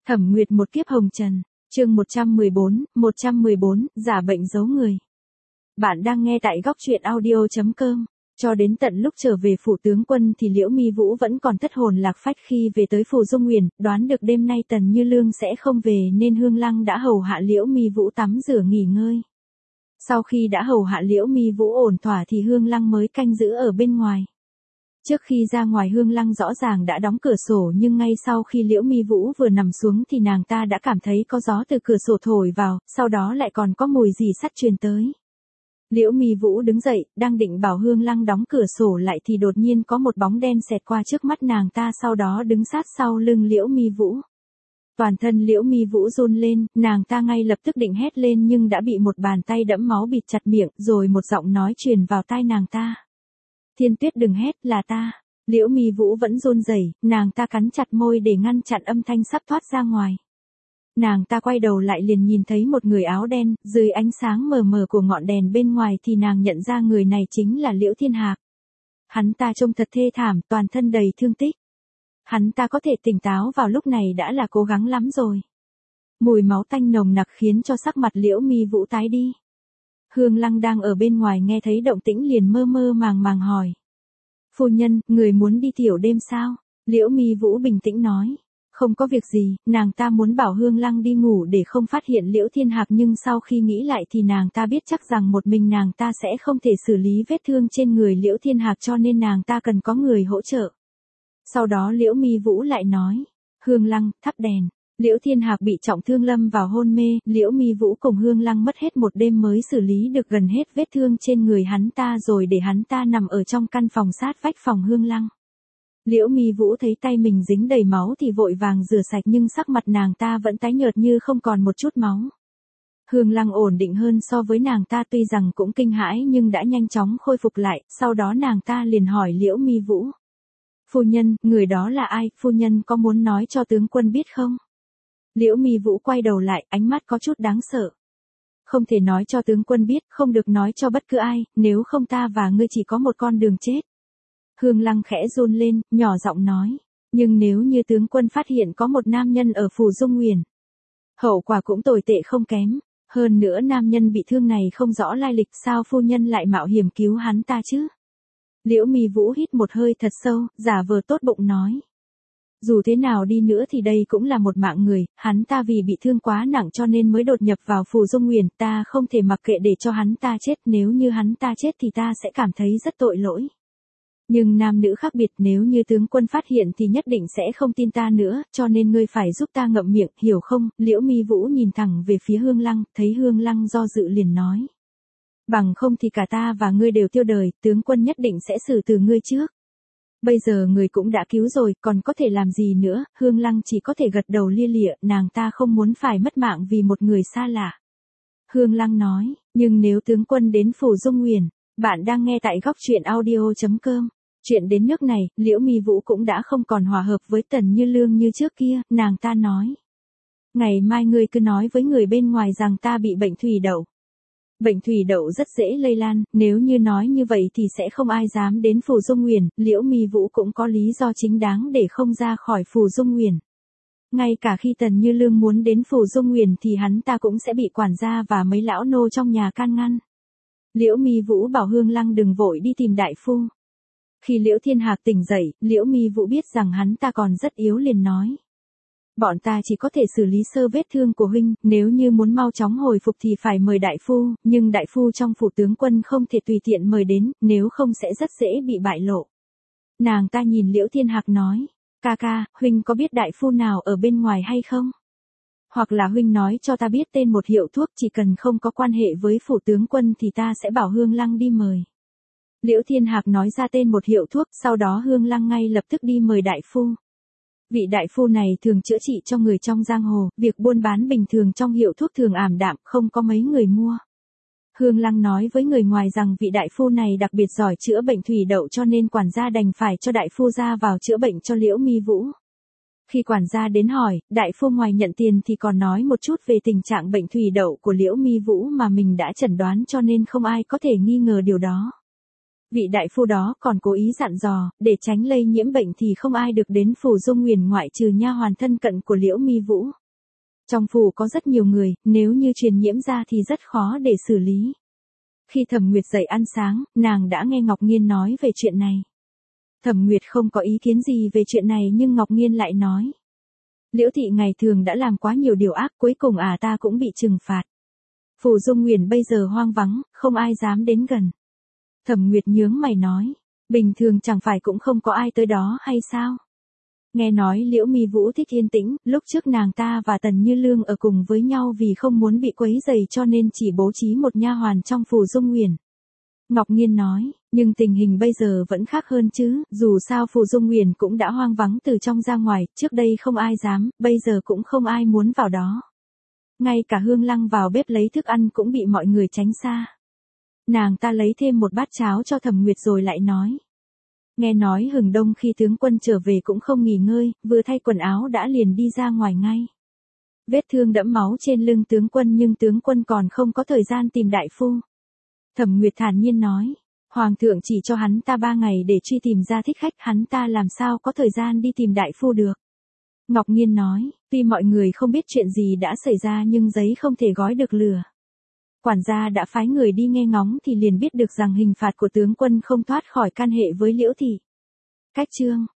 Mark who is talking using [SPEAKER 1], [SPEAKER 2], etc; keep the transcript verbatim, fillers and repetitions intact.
[SPEAKER 1] Thẩm Nguyệt một kiếp hồng trần, chương một trăm mười bốn, một trăm mười bốn, giả bệnh giấu người. Bạn đang nghe tại góc truyện audio chấm com. Cho đến tận lúc trở về phủ tướng quân thì Liễu Mi Vũ vẫn còn thất hồn lạc phách khi về tới phủ Dung Nguyền, đoán được đêm nay Tần Như Lương sẽ không về nên Hương Lăng đã hầu hạ Liễu Mi Vũ tắm rửa nghỉ ngơi. Sau khi đã hầu hạ Liễu Mi Vũ ổn thỏa thì Hương Lăng mới canh giữ ở bên ngoài. Trước khi ra ngoài Hương Lăng rõ ràng đã đóng cửa sổ nhưng ngay sau khi Liễu Mi Vũ vừa nằm xuống thì nàng ta đã cảm thấy có gió từ cửa sổ thổi vào, sau đó lại còn có mùi dì sắt truyền tới. Liễu Mi Vũ đứng dậy, đang định bảo Hương Lăng đóng cửa sổ lại thì đột nhiên có một bóng đen xẹt qua trước mắt nàng ta, sau đó đứng sát sau lưng Liễu Mi Vũ. Toàn thân Liễu Mi Vũ run lên, nàng ta ngay lập tức định hét lên nhưng đã bị một bàn tay đẫm máu bịt chặt miệng, rồi một giọng nói truyền vào tai nàng ta. Thiên Tuyết đừng hét, là ta. Liễu Mi Vũ vẫn run rẩy, nàng ta cắn chặt môi để ngăn chặn âm thanh sắp thoát ra ngoài. Nàng ta quay đầu lại liền nhìn thấy một người áo đen, dưới ánh sáng mờ mờ của ngọn đèn bên ngoài thì nàng nhận ra người này chính là Liễu Thiên Hạc. Hắn ta trông thật thê thảm, toàn thân đầy thương tích. Hắn ta có thể tỉnh táo vào lúc này đã là cố gắng lắm rồi. Mùi máu tanh nồng nặc khiến cho sắc mặt Liễu Mi Vũ tái đi. Hương Lăng đang ở bên ngoài nghe thấy động tĩnh liền mơ mơ màng màng hỏi. Phu nhân, người muốn đi tiểu đêm sao? Liễu Mi Vũ bình tĩnh nói. Không có việc gì, nàng ta muốn bảo Hương Lăng đi ngủ để không phát hiện Liễu Thiên Hạc nhưng sau khi nghĩ lại thì nàng ta biết chắc rằng một mình nàng ta sẽ không thể xử lý vết thương trên người Liễu Thiên Hạc cho nên nàng ta cần có người hỗ trợ. Sau đó Liễu Mi Vũ lại nói. Hương Lăng, thắp đèn. Liễu Thiên Hạc bị trọng thương lâm vào hôn mê, Liễu Mi Vũ cùng Hương Lăng mất hết một đêm mới xử lý được gần hết vết thương trên người hắn ta rồi để hắn ta nằm ở trong căn phòng sát vách phòng Hương Lăng. Liễu Mi Vũ thấy tay mình dính đầy máu thì vội vàng rửa sạch nhưng sắc mặt nàng ta vẫn tái nhợt như không còn một chút máu. Hương Lăng ổn định hơn so với nàng ta, tuy rằng cũng kinh hãi nhưng đã nhanh chóng khôi phục lại, sau đó nàng ta liền hỏi Liễu Mi Vũ. Phu nhân, người đó là ai, phu nhân có muốn nói cho tướng quân biết không? Liễu Mi Vũ quay đầu lại, ánh mắt có chút đáng sợ. Không thể nói cho tướng quân biết, không được nói cho bất cứ ai, nếu không ta và ngươi chỉ có một con đường chết. Hương Lăng khẽ run lên, nhỏ giọng nói. Nhưng nếu như tướng quân phát hiện có một nam nhân ở phủ Dung Nguyền, hậu quả cũng tồi tệ không kém. Hơn nữa nam nhân bị thương này không rõ lai lịch, sao phu nhân lại mạo hiểm cứu hắn ta chứ? Liễu Mi Vũ hít một hơi thật sâu, giả vờ tốt bụng nói. Dù thế nào đi nữa thì đây cũng là một mạng người, hắn ta vì bị thương quá nặng cho nên mới đột nhập vào phủ Dung Nguyền, ta không thể mặc kệ để cho hắn ta chết, nếu như hắn ta chết thì ta sẽ cảm thấy rất tội lỗi. Nhưng nam nữ khác biệt, nếu như tướng quân phát hiện thì nhất định sẽ không tin ta nữa, cho nên ngươi phải giúp ta ngậm miệng, hiểu không? Liễu Mi Vũ nhìn thẳng về phía Hương Lăng, thấy Hương Lăng do dự liền nói. Bằng không thì cả ta và ngươi đều tiêu đời, tướng quân nhất định sẽ xử từ ngươi trước. Bây giờ người cũng đã cứu rồi, còn có thể làm gì nữa? Hương Lăng chỉ có thể gật đầu lia lịa, nàng ta không muốn phải mất mạng vì một người xa lạ. Hương Lăng nói, nhưng nếu tướng quân đến phủ Dung Nguyền, bạn đang nghe tại góc truyện audio chấm com. Chuyện đến nước này, Liễu Mi Vũ cũng đã không còn hòa hợp với Tần Như Lương như trước kia, nàng ta nói. Ngày mai ngươi cứ nói với người bên ngoài rằng ta bị bệnh thủy đậu. Bệnh thủy đậu rất dễ lây lan, nếu như nói như vậy thì sẽ không ai dám đến phủ Dung Nguyền, Liễu Mi Vũ cũng có lý do chính đáng để không ra khỏi phủ Dung Nguyền. Ngay cả khi Tần Như Lương muốn đến phủ Dung Nguyền thì hắn ta cũng sẽ bị quản gia và mấy lão nô trong nhà can ngăn. Liễu Mi Vũ bảo Hương Lăng đừng vội đi tìm đại phu. Khi Liễu Thiên Hạc tỉnh dậy, Liễu Mi Vũ biết rằng hắn ta còn rất yếu liền nói. Bọn ta chỉ có thể xử lý sơ vết thương của huynh, nếu như muốn mau chóng hồi phục thì phải mời đại phu, nhưng đại phu trong phủ tướng quân không thể tùy tiện mời đến, nếu không sẽ rất dễ bị bại lộ. Nàng ta nhìn Liễu Thiên Hạc nói, ca ca, huynh có biết đại phu nào ở bên ngoài hay không? Hoặc là huynh nói cho ta biết tên một hiệu thuốc, chỉ cần không có quan hệ với phủ tướng quân thì ta sẽ bảo Hương Lăng đi mời. Liễu Thiên Hạc nói ra tên một hiệu thuốc, sau đó Hương Lăng ngay lập tức đi mời đại phu. Vị đại phu này thường chữa trị cho người trong giang hồ, việc buôn bán bình thường trong hiệu thuốc thường ảm đạm, không có mấy người mua. Hương Lăng nói với người ngoài rằng vị đại phu này đặc biệt giỏi chữa bệnh thủy đậu cho nên quản gia đành phải cho đại phu ra vào chữa bệnh cho Liễu Mi Vũ. Khi quản gia đến hỏi, đại phu ngoài nhận tiền thì còn nói một chút về tình trạng bệnh thủy đậu của Liễu Mi Vũ mà mình đã chẩn đoán cho nên không ai có thể nghi ngờ điều đó. Vị đại phu đó còn cố ý dặn dò, để tránh lây nhiễm bệnh thì không ai được đến phủ Dung Nguyền ngoại trừ nha hoàn thân cận của Liễu Mi Vũ. Trong phủ có rất nhiều người, nếu như truyền nhiễm ra thì rất khó để xử lý. Khi Thẩm Nguyệt dậy ăn sáng, nàng đã nghe Ngọc Nghiên nói về chuyện này. Thẩm Nguyệt không có ý kiến gì về chuyện này nhưng Ngọc Nghiên lại nói. Liễu thị ngày thường đã làm quá nhiều điều ác, cuối cùng à ta cũng bị trừng phạt. Phủ Dung Nguyền bây giờ hoang vắng, không ai dám đến gần. Thẩm Nguyệt nhướng mày nói, bình thường chẳng phải cũng không có ai tới đó hay sao? Nghe nói Liễu Mi Vũ thích yên tĩnh, lúc trước nàng ta và Tần Như Lương ở cùng với nhau vì không muốn bị quấy rầy cho nên chỉ bố trí một nha hoàn trong phủ Dung Nguyền. Ngọc Nghiên nói, nhưng tình hình bây giờ vẫn khác hơn chứ, dù sao phủ Dung Nguyền cũng đã hoang vắng từ trong ra ngoài, trước đây không ai dám, bây giờ cũng không ai muốn vào đó. Ngay cả Hương Lăng vào bếp lấy thức ăn cũng bị mọi người tránh xa. Nàng ta lấy thêm một bát cháo cho Thẩm Nguyệt rồi lại nói. Nghe nói hừng đông khi tướng quân trở về cũng không nghỉ ngơi, vừa thay quần áo đã liền đi ra ngoài ngay. Vết thương đẫm máu trên lưng tướng quân nhưng tướng quân còn không có thời gian tìm đại phu. Thẩm Nguyệt thản nhiên nói, Hoàng thượng chỉ cho hắn ta ba ngày để truy tìm ra thích khách, hắn ta làm sao có thời gian đi tìm đại phu được. Ngọc Nghiên nói, tuy mọi người không biết chuyện gì đã xảy ra nhưng giấy không thể gói được lửa. Quản gia đã phái người đi nghe ngóng thì liền biết được rằng hình phạt của tướng quân không thoát khỏi can hệ với Liễu thị. Cách chương